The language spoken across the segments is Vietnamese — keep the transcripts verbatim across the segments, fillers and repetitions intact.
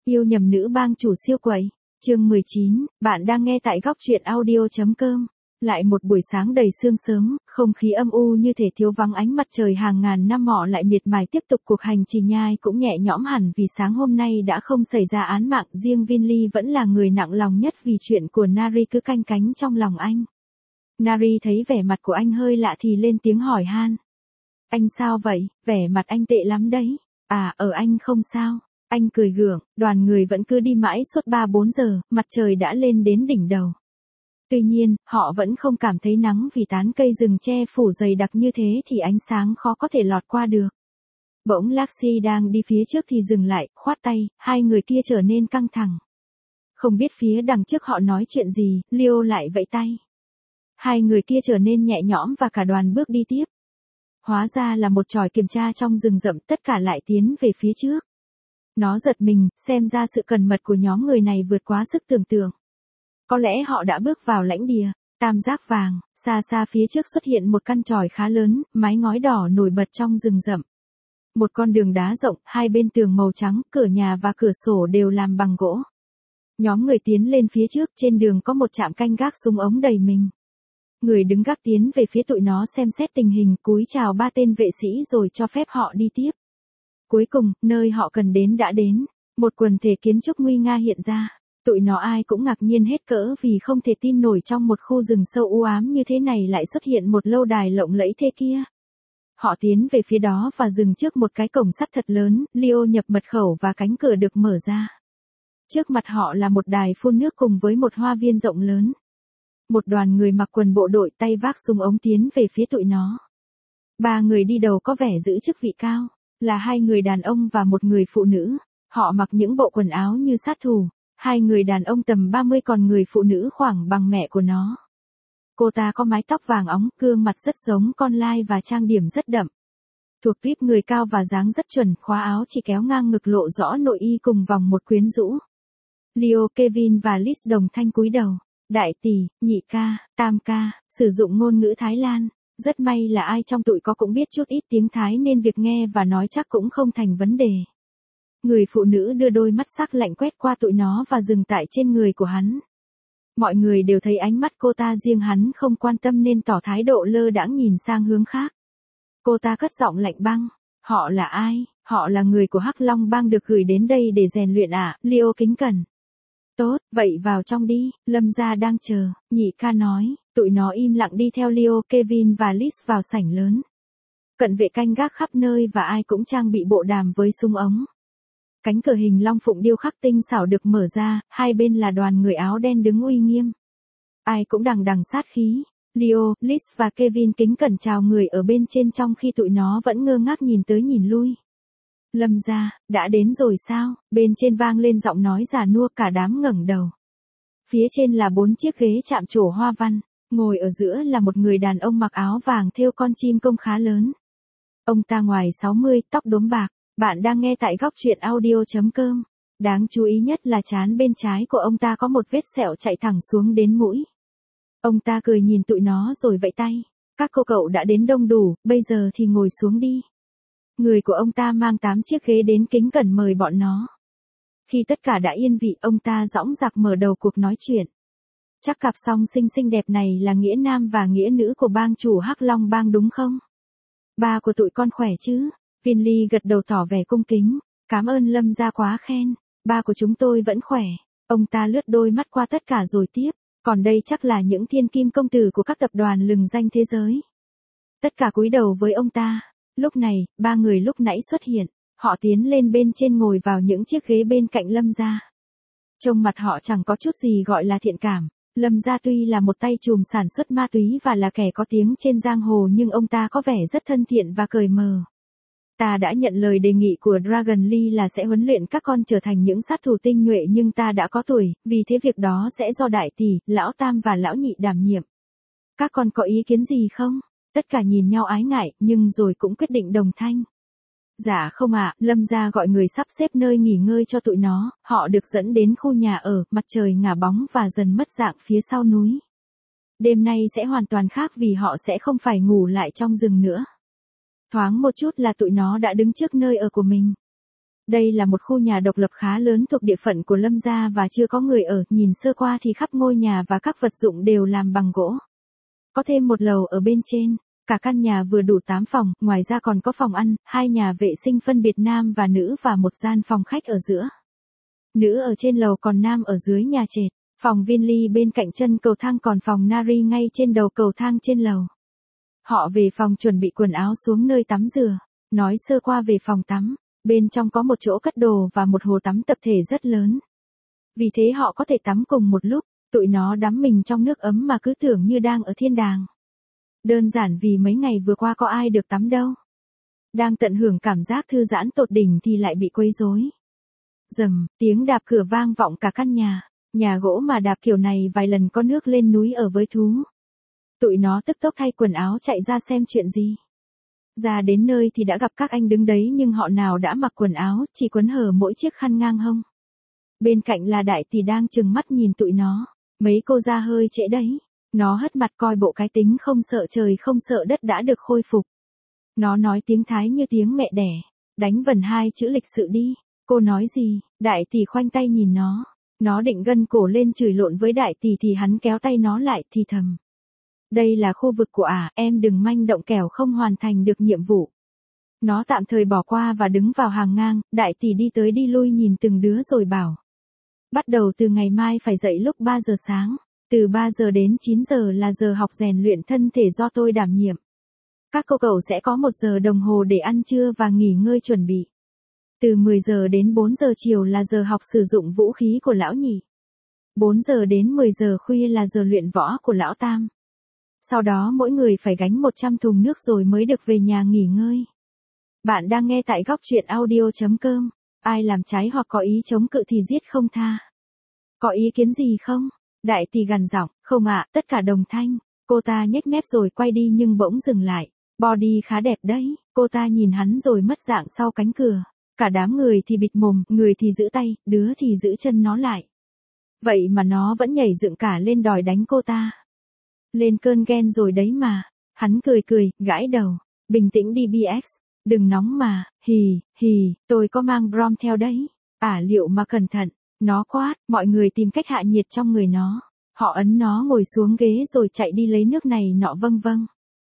Yêu nhầm nữ bang chủ siêu quậy. Chương mười chín, bạn đang nghe tại góc truyện audio.com. Lại một buổi sáng đầy sương sớm, không khí âm u như thể thiếu vắng ánh mặt trời hàng ngàn năm họ lại miệt mài tiếp tục cuộc hành trình nhai cũng nhẹ nhõm hẳn vì sáng hôm nay đã không xảy ra án mạng, riêng Vinly vẫn là người nặng lòng nhất vì chuyện của Nari cứ canh cánh trong lòng anh. Nari thấy vẻ mặt của anh hơi lạ thì lên tiếng hỏi han. Anh sao vậy, vẻ mặt anh tệ lắm đấy. À, ở anh không sao. Anh cười gượng, đoàn người vẫn cứ đi mãi suốt ba bốn giờ, mặt trời đã lên đến đỉnh đầu. Tuy nhiên, họ vẫn không cảm thấy nắng vì tán cây rừng che phủ dày đặc như thế thì ánh sáng khó có thể lọt qua được. Bỗng Laxi đang đi phía trước thì dừng lại, khoát tay, hai người kia trở nên căng thẳng. Không biết phía đằng trước họ nói chuyện gì, Leo lại vẫy tay. Hai người kia trở nên nhẹ nhõm và cả đoàn bước đi tiếp. Hóa ra là một chòi kiểm tra trong rừng rậm, tất cả lại tiến về phía trước. Nó giật mình, xem ra sự cẩn mật của nhóm người này vượt quá sức tưởng tượng. Có lẽ họ đã bước vào lãnh địa, tam giác vàng, xa xa phía trước xuất hiện một căn chòi khá lớn, mái ngói đỏ nổi bật trong rừng rậm. Một con đường đá rộng, hai bên tường màu trắng, cửa nhà và cửa sổ đều làm bằng gỗ. Nhóm người tiến lên phía trước, trên đường có một trạm canh gác súng ống đầy mình. Người đứng gác tiến về phía tụi nó xem xét tình hình, cúi chào ba tên vệ sĩ rồi cho phép họ đi tiếp. Cuối cùng, nơi họ cần đến đã đến, một quần thể kiến trúc nguy nga hiện ra. Tụi nó ai cũng ngạc nhiên hết cỡ vì không thể tin nổi trong một khu rừng sâu u ám như thế này lại xuất hiện một lâu đài lộng lẫy thế kia. Họ tiến về phía đó và dừng trước một cái cổng sắt thật lớn, Leo nhập mật khẩu và cánh cửa được mở ra. Trước mặt họ là một đài phun nước cùng với một hoa viên rộng lớn. Một đoàn người mặc quần bộ đội tay vác súng ống tiến về phía tụi nó. Ba người đi đầu có vẻ giữ chức vị cao, là hai người đàn ông và một người phụ nữ. Họ mặc những bộ quần áo như sát thủ. Hai người đàn ông tầm ba mươi còn người phụ nữ khoảng bằng mẹ của nó. Cô ta có mái tóc vàng óng, gương mặt rất giống con lai và trang điểm rất đậm. Thuộc tuýp người cao và dáng rất chuẩn, khóa áo chỉ kéo ngang ngực lộ rõ nội y cùng vòng một quyến rũ. Leo, Kevin và Liz đồng thanh cúi đầu. Đại tỷ, nhị ca, tam ca, sử dụng ngôn ngữ Thái Lan. Rất may là ai trong tụi có cũng biết chút ít tiếng Thái nên việc nghe và nói chắc cũng không thành vấn đề. Người phụ nữ đưa đôi mắt sắc lạnh quét qua tụi nó và dừng tại trên người của hắn. Mọi người đều thấy ánh mắt cô ta, riêng hắn không quan tâm nên tỏ thái độ lơ đãng nhìn sang hướng khác. Cô ta cất giọng lạnh băng. Họ là ai? Họ là người của Hắc Long Bang được gửi đến đây để rèn luyện à? Leo kính cẩn. Tốt, vậy vào trong đi, Lâm gia đang chờ, nhị ca nói. Tụi nó im lặng đi theo Leo, Kevin và Liz vào sảnh lớn. Cận vệ canh gác khắp nơi và ai cũng trang bị bộ đàm với súng ống. Cánh cửa hình long phụng điêu khắc tinh xảo được mở ra, hai bên là đoàn người áo đen đứng uy nghiêm. Ai cũng đằng đằng sát khí. Leo, Liz và Kevin kính cẩn chào người ở bên trên trong khi tụi nó vẫn ngơ ngác nhìn tới nhìn lui. Lâm gia, đã đến rồi sao? Bên trên vang lên giọng nói già nua, cả đám ngẩng đầu. Phía trên là bốn chiếc ghế chạm trổ hoa văn, ngồi ở giữa là một người đàn ông mặc áo vàng thêu con chim công khá lớn. Ông ta ngoài sáu mươi, tóc đốm bạc. Bạn đang nghe tại góc truyện audio.com. Đáng chú ý nhất là trán bên trái của ông ta có một vết sẹo chạy thẳng xuống đến mũi. Ông ta cười nhìn tụi nó rồi vẫy tay. Các cô cậu đã đến đông đủ, bây giờ thì ngồi xuống đi. Người của ông ta mang tám chiếc ghế đến kính cẩn mời bọn nó. Khi tất cả đã yên vị, ông ta dõng dạc mở đầu cuộc nói chuyện. Chắc cặp song sinh xinh đẹp này là nghĩa nam và nghĩa nữ của bang chủ Hắc Long Bang đúng không? Ba của tụi con khỏe chứ? Vinly gật đầu tỏ vẻ cung kính. Cảm ơn Lâm gia quá khen. Ba của chúng tôi vẫn khỏe. Ông ta lướt đôi mắt qua tất cả rồi tiếp. Còn đây chắc là những thiên kim công tử của các tập đoàn lừng danh thế giới. Tất cả cúi đầu với ông ta. Lúc này, ba người lúc nãy xuất hiện. Họ tiến lên bên trên ngồi vào những chiếc ghế bên cạnh Lâm gia. Trông mặt họ chẳng có chút gì gọi là thiện cảm. Lâm gia tuy là một tay trùm sản xuất ma túy và là kẻ có tiếng trên giang hồ nhưng ông ta có vẻ rất thân thiện và cởi mở. Ta đã nhận lời đề nghị của Dragon Lee là sẽ huấn luyện các con trở thành những sát thủ tinh nhuệ nhưng ta đã có tuổi, vì thế việc đó sẽ do đại tỷ, lão tam và lão nhị đảm nhiệm. Các con có ý kiến gì không? Tất cả nhìn nhau ái ngại, nhưng rồi cũng quyết định đồng thanh. Dạ không ạ, Lâm gia gọi người sắp xếp nơi nghỉ ngơi cho tụi nó, họ được dẫn đến khu nhà ở, mặt trời ngả bóng và dần mất dạng phía sau núi. Đêm nay sẽ hoàn toàn khác vì họ sẽ không phải ngủ lại trong rừng nữa. Thoáng một chút là tụi nó đã đứng trước nơi ở của mình. Đây là một khu nhà độc lập khá lớn thuộc địa phận của Lâm gia và chưa có người ở, nhìn sơ qua thì khắp ngôi nhà và các vật dụng đều làm bằng gỗ. Có thêm một lầu ở bên trên, cả căn nhà vừa đủ tám phòng, ngoài ra còn có phòng ăn, hai nhà vệ sinh phân biệt nam và nữ và một gian phòng khách ở giữa. Nữ ở trên lầu còn nam ở dưới nhà trệt, phòng Vinly bên cạnh chân cầu thang còn phòng Nari ngay trên đầu cầu thang trên lầu. Họ về phòng chuẩn bị quần áo xuống nơi tắm rửa, nói sơ qua về phòng tắm, bên trong có một chỗ cất đồ và một hồ tắm tập thể rất lớn. Vì thế họ có thể tắm cùng một lúc, tụi nó đắm mình trong nước ấm mà cứ tưởng như đang ở thiên đàng. Đơn giản vì mấy ngày vừa qua có ai được tắm đâu. Đang tận hưởng cảm giác thư giãn tột đỉnh thì lại bị quấy rối. Rầm, tiếng đạp cửa vang vọng cả căn nhà, nhà gỗ mà đạp kiểu này vài lần có nước lên núi ở với thú. Tụi nó tức tốc thay quần áo chạy ra xem chuyện gì. Ra đến nơi thì đã gặp các anh đứng đấy nhưng họ nào đã mặc quần áo, chỉ quấn hở mỗi chiếc khăn ngang hông. Bên cạnh là Đại Tỷ đang trừng mắt nhìn tụi nó, mấy cô ra hơi trễ đấy. Nó hất mặt coi bộ cái tính không sợ trời không sợ đất đã được khôi phục. Nó nói tiếng Thái như tiếng mẹ đẻ, đánh vần hai chữ lịch sự đi. Cô nói gì? Đại Tỷ khoanh tay nhìn nó. Nó định gân cổ lên chửi lộn với Đại Tỷ thì hắn kéo tay nó lại thì thầm. Đây là khu vực của ả, em đừng manh động kẻo không hoàn thành được nhiệm vụ. Nó tạm thời bỏ qua và đứng vào hàng ngang, Đại Tỷ đi tới đi lui nhìn từng đứa rồi bảo. Bắt đầu từ ngày mai phải dậy lúc ba giờ sáng, từ ba giờ đến chín giờ là giờ học rèn luyện thân thể do tôi đảm nhiệm. Các cô cậu sẽ có một giờ đồng hồ để ăn trưa và nghỉ ngơi chuẩn bị. Từ mười giờ đến bốn giờ chiều là giờ học sử dụng vũ khí của lão nhị. bốn giờ đến mười giờ khuya là giờ luyện võ của lão tam. Sau đó mỗi người phải gánh một trăm thùng nước rồi mới được về nhà nghỉ ngơi. Bạn đang nghe tại góc truyện audio chấm com. Ai làm trái hoặc có ý chống cự thì giết không tha. Có ý kiến gì không? Đại Tỷ gằn giọng, không ạ, tất cả đồng thanh. Cô ta nhếch mép rồi quay đi nhưng bỗng dừng lại. Body khá đẹp đấy. Cô ta nhìn hắn rồi mất dạng sau cánh cửa. Cả đám người thì bịt mồm, người thì giữ tay, đứa thì giữ chân nó lại. Vậy mà nó vẫn nhảy dựng cả lên đòi đánh cô ta. Lên cơn ghen rồi đấy mà. Hắn cười cười, gãi đầu. Bình tĩnh đi bê ích. Đừng nóng mà, hì, hì, tôi có mang brom theo đấy. À liệu mà cẩn thận. Nó quát, mọi người tìm cách hạ nhiệt trong người nó. Họ ấn nó ngồi xuống ghế rồi chạy đi lấy nước này nọ vâng vâng.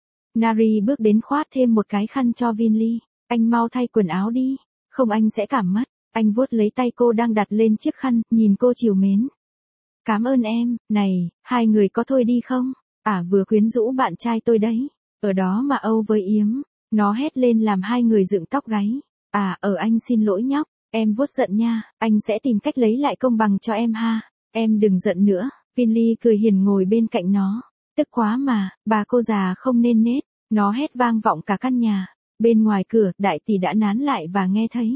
Nari bước đến khoát thêm một cái khăn cho Vinly. Anh mau thay quần áo đi. Không anh sẽ cảm mất. Anh vuốt lấy tay cô đang đặt lên chiếc khăn, nhìn cô trìu mến. Cảm ơn em, này, hai người có thôi đi không? À vừa quyến rũ bạn trai tôi đấy. Ở đó mà âu với yếm. Nó hét lên làm hai người dựng tóc gáy. À ở anh xin lỗi nhóc. Em vuốt giận nha, anh sẽ tìm cách lấy lại công bằng cho em ha. Em đừng giận nữa. Vinly cười hiền ngồi bên cạnh nó. Tức quá mà, bà cô già không nên nết. Nó hét vang vọng cả căn nhà. Bên ngoài cửa, Đại Tỷ đã nán lại và nghe thấy.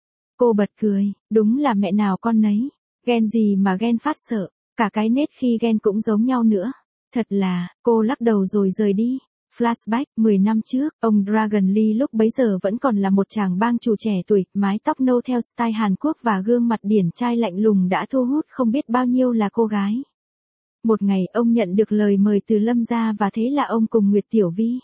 Cô bật cười, đúng là mẹ nào con nấy. Ghen gì mà ghen phát sợ, cả cái nết khi ghen cũng giống nhau nữa. Thật là, cô lắc đầu rồi rời đi. Flashback, mười năm trước, ông Dragon Lee lúc bấy giờ vẫn còn là một chàng bang chủ trẻ tuổi, mái tóc nâu theo style Hàn Quốc và gương mặt điển trai lạnh lùng đã thu hút không biết bao nhiêu là cô gái. Một ngày ông nhận được lời mời từ Lâm gia và thế là ông cùng Nguyệt Tiểu Vi,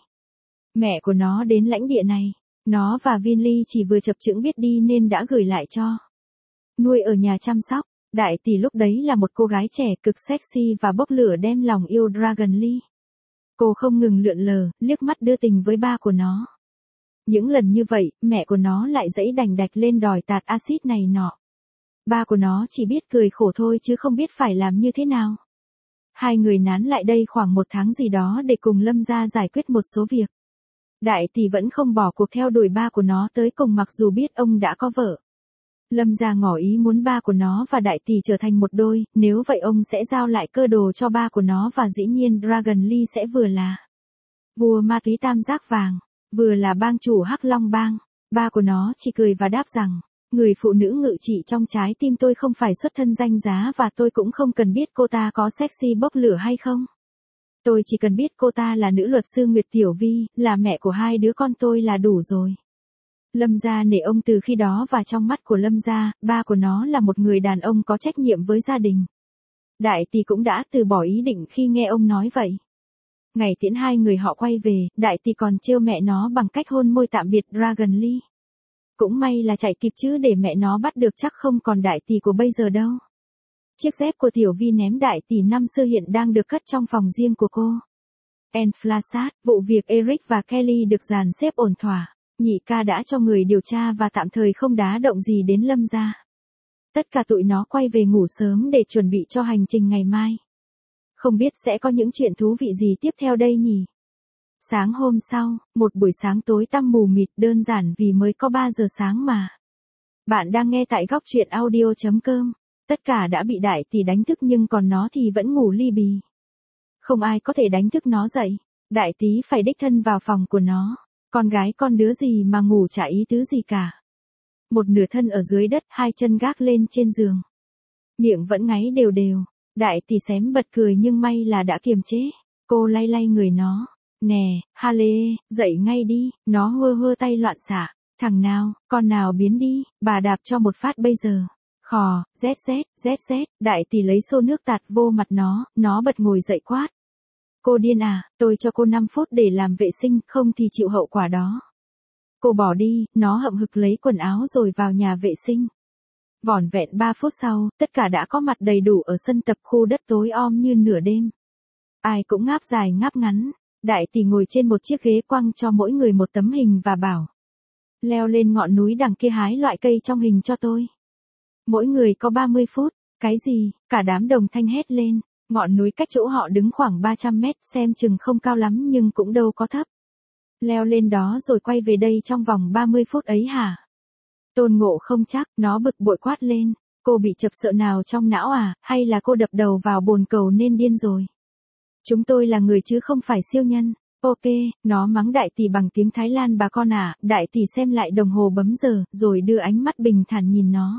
mẹ của nó đến lãnh địa này. Nó và Vinly chỉ vừa chập chững biết đi nên đã gửi lại cho nuôi ở nhà chăm sóc. Đại Tỷ lúc đấy là một cô gái trẻ cực sexy và bốc lửa đem lòng yêu Dragon Lee. Cô không ngừng lượn lờ, liếc mắt đưa tình với ba của nó. Những lần như vậy, mẹ của nó lại dãy đành đạch lên đòi tạt axit này nọ. Ba của nó chỉ biết cười khổ thôi chứ không biết phải làm như thế nào. Hai người nán lại đây khoảng một tháng gì đó để cùng Lâm gia giải quyết một số việc. Đại Tỷ vẫn không bỏ cuộc theo đuổi ba của nó tới cùng mặc dù biết ông đã có vợ. Lâm gia ngỏ ý muốn ba của nó và Đại Tỷ trở thành một đôi, nếu vậy ông sẽ giao lại cơ đồ cho ba của nó và dĩ nhiên Dragon Lee sẽ vừa là vua ma túy tam giác vàng, vừa là bang chủ Hắc Long bang. Ba của nó chỉ cười và đáp rằng, người phụ nữ ngự trị trong trái tim tôi không phải xuất thân danh giá và tôi cũng không cần biết cô ta có sexy bốc lửa hay không. Tôi chỉ cần biết cô ta là nữ luật sư Nguyệt Tiểu Vi, là mẹ của hai đứa con tôi là đủ rồi. Lâm gia nể ông từ khi đó và trong mắt của Lâm gia, ba của nó là một người đàn ông có trách nhiệm với gia đình. Đại Tỷ cũng đã từ bỏ ý định khi nghe ông nói vậy. Ngày tiễn hai người họ quay về, Đại Tỷ còn trêu mẹ nó bằng cách hôn môi tạm biệt Dragon Lee. Cũng may là chạy kịp chứ để mẹ nó bắt được chắc không còn đại tỷ của bây giờ đâu. Chiếc dép của Tiểu Vi ném đại tỷ năm xưa hiện đang được cất trong phòng riêng của cô. Enflasat, vụ việc Eric và Kelly được dàn xếp ổn thỏa. Nhị ca đã cho người điều tra và tạm thời không đá động gì đến Lâm gia. Tất cả tụi nó quay về ngủ sớm để chuẩn bị cho hành trình ngày mai. Không biết sẽ có những chuyện thú vị gì tiếp theo đây nhỉ? Sáng hôm sau, một buổi sáng tối tăm mù mịt đơn giản vì mới có ba giờ sáng mà. Bạn đang nghe tại góc truyện audio chấm com. Tất cả đã bị đại tỷ đánh thức nhưng còn nó thì vẫn ngủ li bì. Không ai có thể đánh thức nó dậy. Đại tí phải đích thân vào phòng của nó. Con gái con đứa gì mà ngủ chả ý tứ gì cả. Một nửa thân ở dưới đất, hai chân gác lên trên giường. Miệng vẫn ngáy đều đều. Đại tỷ xém bật cười nhưng may là đã kiềm chế. Cô lay lay người nó. Nè, Hale, dậy ngay đi. Nó hơ hơ tay loạn xạ. Thằng nào, con nào biến đi, bà đạp cho một phát bây giờ. Khò, rét rét, rét rét. Đại tỷ lấy xô nước tạt vô mặt nó, nó bật ngồi dậy quát. Cô điên à, tôi cho cô năm phút để làm vệ sinh, không thì chịu hậu quả đó. Cô bỏ đi, nó hậm hực lấy quần áo rồi vào nhà vệ sinh. Vỏn vẹn ba phút sau, tất cả đã có mặt đầy đủ ở sân tập khu đất tối om như nửa đêm. Ai cũng ngáp dài ngáp ngắn. Đại tỷ ngồi trên một chiếc ghế quăng cho mỗi người một tấm hình và bảo. Leo lên ngọn núi đằng kia hái loại cây trong hình cho tôi. Mỗi người có ba mươi phút. Cái gì? Cả đám đồng thanh hét lên. Ngọn núi cách chỗ họ đứng khoảng ba trăm mét, xem chừng không cao lắm nhưng cũng đâu có thấp. Leo lên đó rồi quay về đây trong vòng ba mươi phút ấy hả? Tôn Ngộ không chắc, nó bực bội quát lên. Cô bị chập sợ nào trong não à, hay là cô đập đầu vào bồn cầu nên điên rồi? Chúng tôi là người chứ không phải siêu nhân. Ok, nó mắng đại tỷ bằng tiếng Thái Lan bà con à, đại tỷ xem lại đồng hồ bấm giờ, rồi đưa ánh mắt bình thản nhìn nó.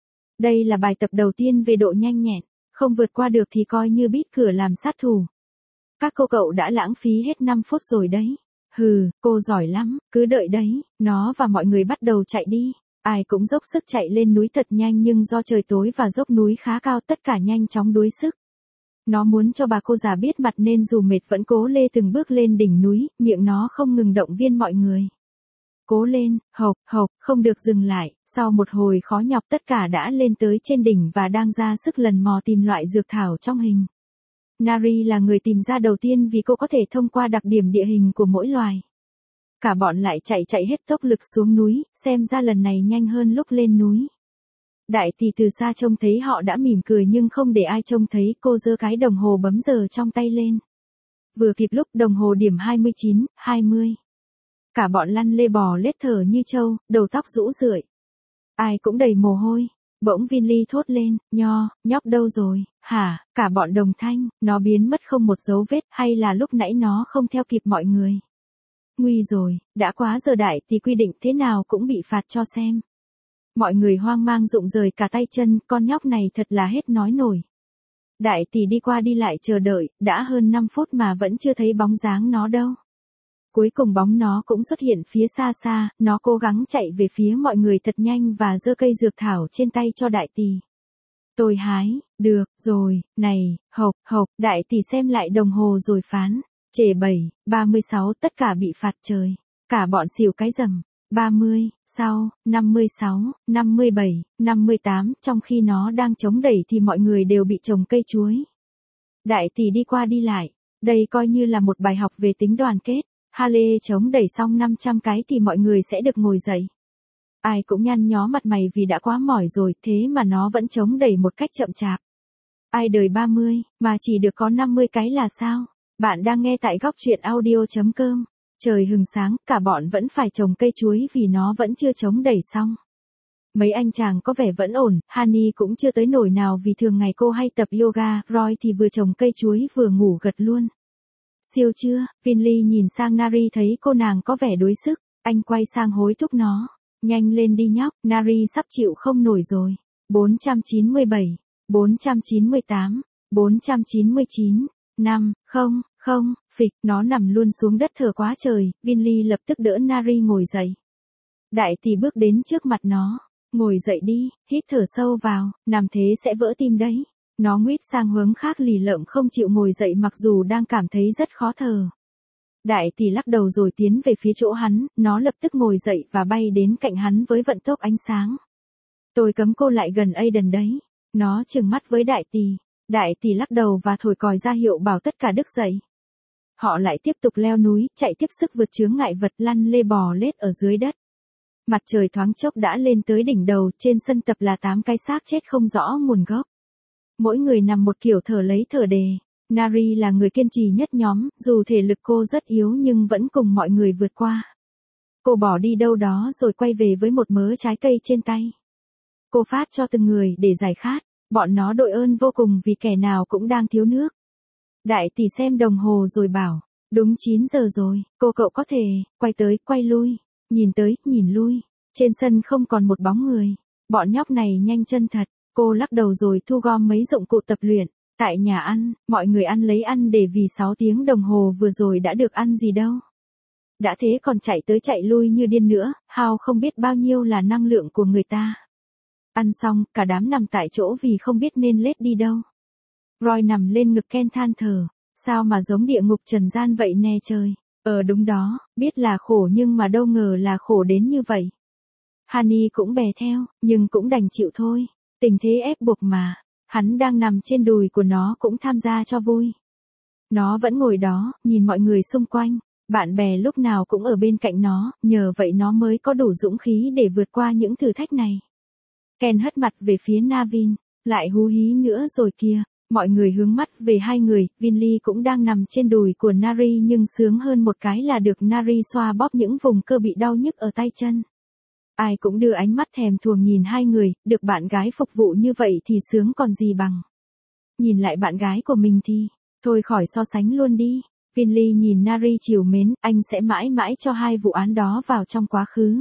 Đây là bài tập đầu tiên về độ nhanh nhẹn, không vượt qua được thì coi như bít cửa làm sát thủ. Các cô cậu đã lãng phí hết năm phút rồi đấy. Hừ, cô giỏi lắm, cứ đợi đấy, nó và mọi người bắt đầu chạy đi. Ai cũng dốc sức chạy lên núi thật nhanh nhưng do trời tối và dốc núi khá cao tất cả nhanh chóng đuối sức. Nó muốn cho bà cô già biết mặt nên dù mệt vẫn cố lê từng bước lên đỉnh núi, miệng nó không ngừng động viên mọi người. Cố lên, hộc, hộc, không được dừng lại, sau một hồi khó nhọc tất cả đã lên tới trên đỉnh và đang ra sức lần mò tìm loại dược thảo trong hình. Nari là người tìm ra đầu tiên vì cô có thể thông qua đặc điểm địa hình của mỗi loài. Cả bọn lại chạy chạy hết tốc lực xuống núi, xem ra lần này nhanh hơn lúc lên núi. Đại tỷ từ xa trông thấy họ đã mỉm cười nhưng không để ai trông thấy cô giơ cái đồng hồ bấm giờ trong tay lên. Vừa kịp lúc đồng hồ điểm hai mươi chín, hai mươi. Cả bọn lăn lê bò lết thở như trâu, đầu tóc rũ rượi. Ai cũng đầy mồ hôi. Bỗng Vinly thốt lên, Nho, nhóc đâu rồi, hả, cả bọn đồng thanh, nó biến mất không một dấu vết hay là lúc nãy nó không theo kịp mọi người. Nguy rồi, đã quá giờ đại thì quy định thế nào cũng bị phạt cho xem. Mọi người hoang mang rụng rời cả tay chân, con nhóc này thật là hết nói nổi. Đại tỷ đi qua đi lại chờ đợi, đã hơn năm phút mà vẫn chưa thấy bóng dáng nó đâu. Cuối cùng bóng nó cũng xuất hiện phía xa xa, nó cố gắng chạy về phía mọi người thật nhanh và giơ cây dược thảo trên tay cho đại tỷ. Tôi hái, được, rồi, này, hộc, hộc, đại tỷ xem lại đồng hồ rồi phán, trễ bảy, ba mươi sáu tất cả bị phạt trời. Cả bọn xỉu cái rầm, ba mươi, sau, năm mươi sáu, năm mươi bảy, năm mươi tám, trong khi nó đang chống đẩy thì mọi người đều bị trồng cây chuối. Đại tỷ đi qua đi lại, đây coi như là một bài học về tính đoàn kết. Hale chống đẩy xong năm trăm cái thì mọi người sẽ được ngồi dậy. Ai cũng nhăn nhó mặt mày vì đã quá mỏi rồi, thế mà nó vẫn chống đẩy một cách chậm chạp. Ai đời ba mươi, mà chỉ được có năm mươi cái là sao? Bạn đang nghe tại góc truyện audio chấm com. Trời hừng sáng, cả bọn vẫn phải trồng cây chuối vì nó vẫn chưa chống đẩy xong. Mấy anh chàng có vẻ vẫn ổn, Hani cũng chưa tới nổi nào vì thường ngày cô hay tập yoga, Roy thì vừa trồng cây chuối vừa ngủ gật luôn. Siêu chưa, Vinly nhìn sang Nari thấy cô nàng có vẻ đuối sức, anh quay sang hối thúc nó. Nhanh lên đi nhóc, Nari sắp chịu không nổi rồi. bốn trăm chín mươi bảy, bốn trăm chín mươi tám, bốn trăm chín mươi chín, năm, không, không, phịch, nó nằm luôn xuống đất thở quá trời, Vinly lập tức đỡ Nari ngồi dậy. Đại tỷ bước đến trước mặt nó, ngồi dậy đi, hít thở sâu vào, nằm thế sẽ vỡ tim đấy. Nó nguýt sang hướng khác lì lợm không chịu ngồi dậy mặc dù đang cảm thấy rất khó thở. Đại tỷ lắc đầu rồi tiến về phía chỗ hắn, nó lập tức ngồi dậy và bay đến cạnh hắn với vận tốc ánh sáng. Tôi cấm cô lại gần Aiden đấy. Nó trừng mắt với đại tỷ. Đại tỷ lắc đầu và thổi còi ra hiệu bảo tất cả đứng dậy. Họ lại tiếp tục leo núi, chạy tiếp sức vượt chướng ngại vật, lăn lê bò lết ở dưới đất. Mặt trời thoáng chốc đã lên tới đỉnh đầu, trên sân tập là tám cái xác chết không rõ nguồn gốc. Mỗi người nằm một kiểu thở lấy thở đề. Nari là người kiên trì nhất nhóm, dù thể lực cô rất yếu nhưng vẫn cùng mọi người vượt qua. Cô bỏ đi đâu đó rồi quay về với một mớ trái cây trên tay. Cô phát cho từng người để giải khát, bọn nó đội ơn vô cùng vì kẻ nào cũng đang thiếu nước. Đại tỷ xem đồng hồ rồi bảo, đúng chín giờ rồi, cô cậu có thể, quay tới, quay lui, nhìn tới, nhìn lui. Trên sân không còn một bóng người, bọn nhóc này nhanh chân thật, cô lắc đầu rồi thu gom mấy dụng cụ tập luyện. Tại nhà ăn, mọi người ăn lấy ăn để vì sáu tiếng đồng hồ vừa rồi đã được ăn gì đâu. Đã thế còn chạy tới chạy lui như điên nữa, hao không biết bao nhiêu là năng lượng của người ta. Ăn xong, cả đám nằm tại chỗ vì không biết nên lết đi đâu. Roy nằm lên ngực Ken than thở, sao mà giống địa ngục trần gian vậy nè trời. Ờ đúng đó, biết là khổ nhưng mà đâu ngờ là khổ đến như vậy. Honey cũng bè theo, nhưng cũng đành chịu thôi, tình thế ép buộc mà. Hắn đang nằm trên đùi của nó cũng tham gia cho vui. Nó vẫn ngồi đó, nhìn mọi người xung quanh, bạn bè lúc nào cũng ở bên cạnh nó, nhờ vậy nó mới có đủ dũng khí để vượt qua những thử thách này. Ken hất mặt về phía Navin, lại hú hí nữa rồi kìa. Mọi người hướng mắt về hai người, Vinly cũng đang nằm trên đùi của Nari nhưng sướng hơn một cái là được Nari xoa bóp những vùng cơ bị đau nhức ở tay chân. Ai cũng đưa ánh mắt thèm thuồng nhìn hai người, được bạn gái phục vụ như vậy thì sướng còn gì bằng. Nhìn lại bạn gái của mình thì, thôi khỏi so sánh luôn đi. Vinly nhìn Nari trìu mến, anh sẽ mãi mãi cho hai vụ án đó vào trong quá khứ.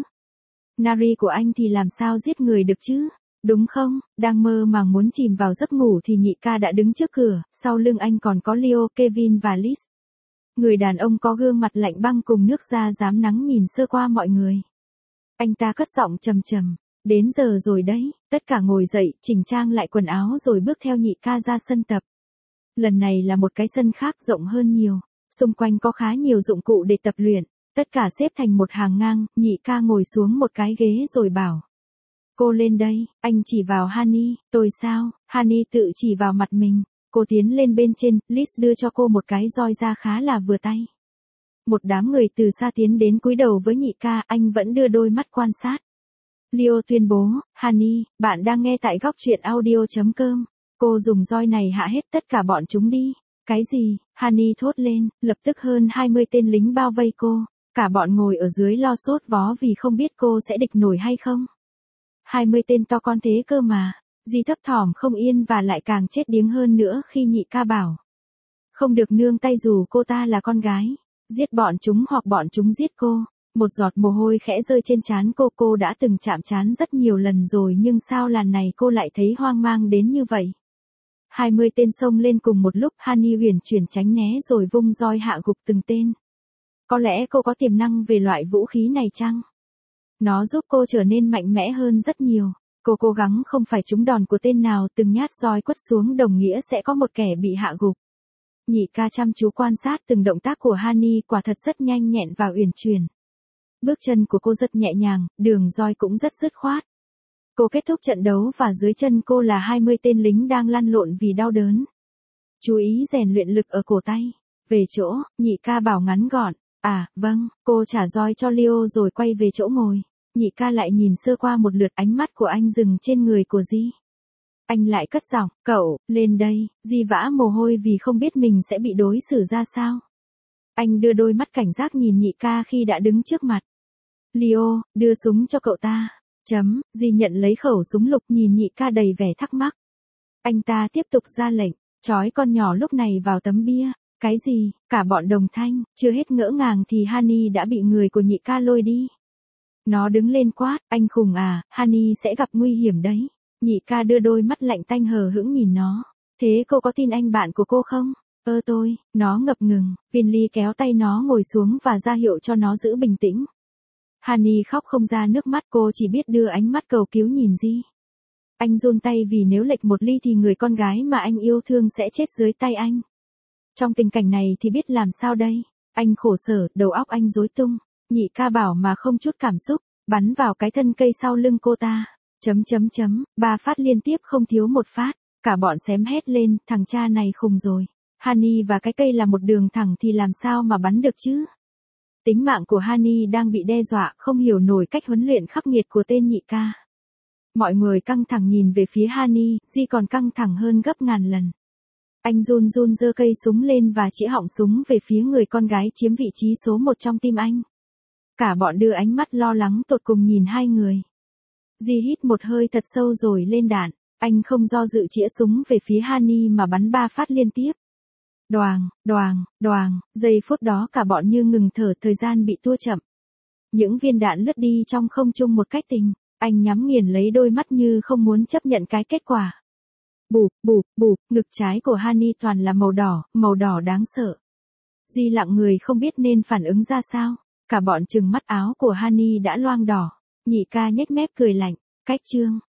Nari của anh thì làm sao giết người được chứ? Đúng không? Đang mơ màng muốn chìm vào giấc ngủ thì nhị ca đã đứng trước cửa, sau lưng anh còn có Leo, Kevin và Liz. Người đàn ông có gương mặt lạnh băng cùng nước da dám nắng nhìn sơ qua mọi người. Anh ta cất giọng trầm trầm, đến giờ rồi đấy, tất cả ngồi dậy, chỉnh trang lại quần áo rồi bước theo nhị ca ra sân tập. Lần này là một cái sân khác rộng hơn nhiều, xung quanh có khá nhiều dụng cụ để tập luyện, tất cả xếp thành một hàng ngang, nhị ca ngồi xuống một cái ghế rồi bảo. Cô lên đây, anh chỉ vào Honey, tôi sao? Honey tự chỉ vào mặt mình, cô tiến lên bên trên, Liz đưa cho cô một cái roi ra khá là vừa tay. Một đám người từ xa tiến đến cúi đầu với nhị ca, anh vẫn đưa đôi mắt quan sát. Leo tuyên bố, Honey, bạn đang nghe tại góc truyện audio chấm com. Cô dùng roi này hạ hết tất cả bọn chúng đi. Cái gì? Honey thốt lên, lập tức hơn hai mươi tên lính bao vây cô. Cả bọn ngồi ở dưới lo sốt vó vì không biết cô sẽ địch nổi hay không. hai mươi tên to con thế cơ mà. Di thấp thỏm không yên và lại càng chết điếng hơn nữa khi nhị ca bảo. Không được nương tay dù cô ta là con gái. Giết bọn chúng hoặc bọn chúng giết cô. Một giọt mồ hôi khẽ rơi trên trán cô. Cô đã từng chạm trán rất nhiều lần rồi nhưng sao lần này cô lại thấy hoang mang đến như vậy. hai mươi tên xông lên cùng một lúc. Honey huyền chuyển tránh né rồi vung roi hạ gục từng tên. Có lẽ cô có tiềm năng về loại vũ khí này chăng? Nó giúp cô trở nên mạnh mẽ hơn rất nhiều. Cô cố gắng không phải trúng đòn của tên nào, từng nhát roi quất xuống đồng nghĩa sẽ có một kẻ bị hạ gục. Nhị ca chăm chú quan sát từng động tác của Honey, quả thật rất nhanh nhẹn và uyển chuyển. Bước chân của cô rất nhẹ nhàng, đường roi cũng rất dứt khoát. Cô kết thúc trận đấu và dưới chân cô là hai mươi tên lính đang lăn lộn vì đau đớn. Chú ý rèn luyện lực ở cổ tay. Về chỗ, nhị ca bảo ngắn gọn. À, vâng, cô trả roi cho Leo rồi quay về chỗ ngồi. Nhị ca lại nhìn sơ qua một lượt, ánh mắt của anh dừng trên người của Di. Anh lại cất giọng, cậu, lên đây. Di vã mồ hôi vì không biết mình sẽ bị đối xử ra sao. Anh đưa đôi mắt cảnh giác nhìn nhị ca khi đã đứng trước mặt. Leo, đưa súng cho cậu ta. Chấm, Di nhận lấy khẩu súng lục nhìn nhị ca đầy vẻ thắc mắc. Anh ta tiếp tục ra lệnh, trói con nhỏ lúc này vào tấm bia. Cái gì? Cả bọn đồng thanh, chưa hết ngỡ ngàng thì Honey đã bị người của nhị ca lôi đi. Nó đứng lên quát, anh khùng à, Honey sẽ gặp nguy hiểm đấy. Nhị ca đưa đôi mắt lạnh tanh hờ hững nhìn nó. Thế cô có tin anh bạn của cô không? Ơ tôi, nó ngập ngừng, Vinly kéo tay nó ngồi xuống và ra hiệu cho nó giữ bình tĩnh. Honey khóc không ra nước mắt, cô chỉ biết đưa ánh mắt cầu cứu nhìn Di. Anh run tay vì nếu lệch một ly thì người con gái mà anh yêu thương sẽ chết dưới tay anh. Trong tình cảnh này thì biết làm sao đây? Anh khổ sở, đầu óc anh rối tung. Nhị ca bảo mà không chút cảm xúc, bắn vào cái thân cây sau lưng cô ta. Chấm chấm chấm, ba phát liên tiếp không thiếu một phát. Cả bọn xém hét lên, thằng cha này khùng rồi. Hani và cái cây là một đường thẳng thì làm sao mà bắn được chứ? Tính mạng của Hani đang bị đe dọa, không hiểu nổi cách huấn luyện khắc nghiệt của tên nhị ca. Mọi người căng thẳng nhìn về phía Hani, Di còn căng thẳng hơn gấp ngàn lần. Anh run run giơ cây súng lên và chĩa họng súng về phía người con gái chiếm vị trí số một trong tim anh. Cả bọn đưa ánh mắt lo lắng tột cùng nhìn hai người. Di hít một hơi thật sâu rồi lên đạn, anh không do dự chĩa súng về phía Hani mà bắn ba phát liên tiếp. Đoàng, đoàng, đoàng, giây phút đó cả bọn như ngừng thở, thời gian bị tua chậm. Những viên đạn lướt đi trong không trung một cách tình, anh nhắm nghiền lấy đôi mắt như không muốn chấp nhận cái kết quả. Bụp, bụp, bụp, ngực trái của Hani toàn là màu đỏ, màu đỏ đáng sợ. Di lặng người không biết nên phản ứng ra sao, cả bọn trừng mắt áo của Hani đã loang đỏ, nhị ca nhếch mép cười lạnh, cách trương.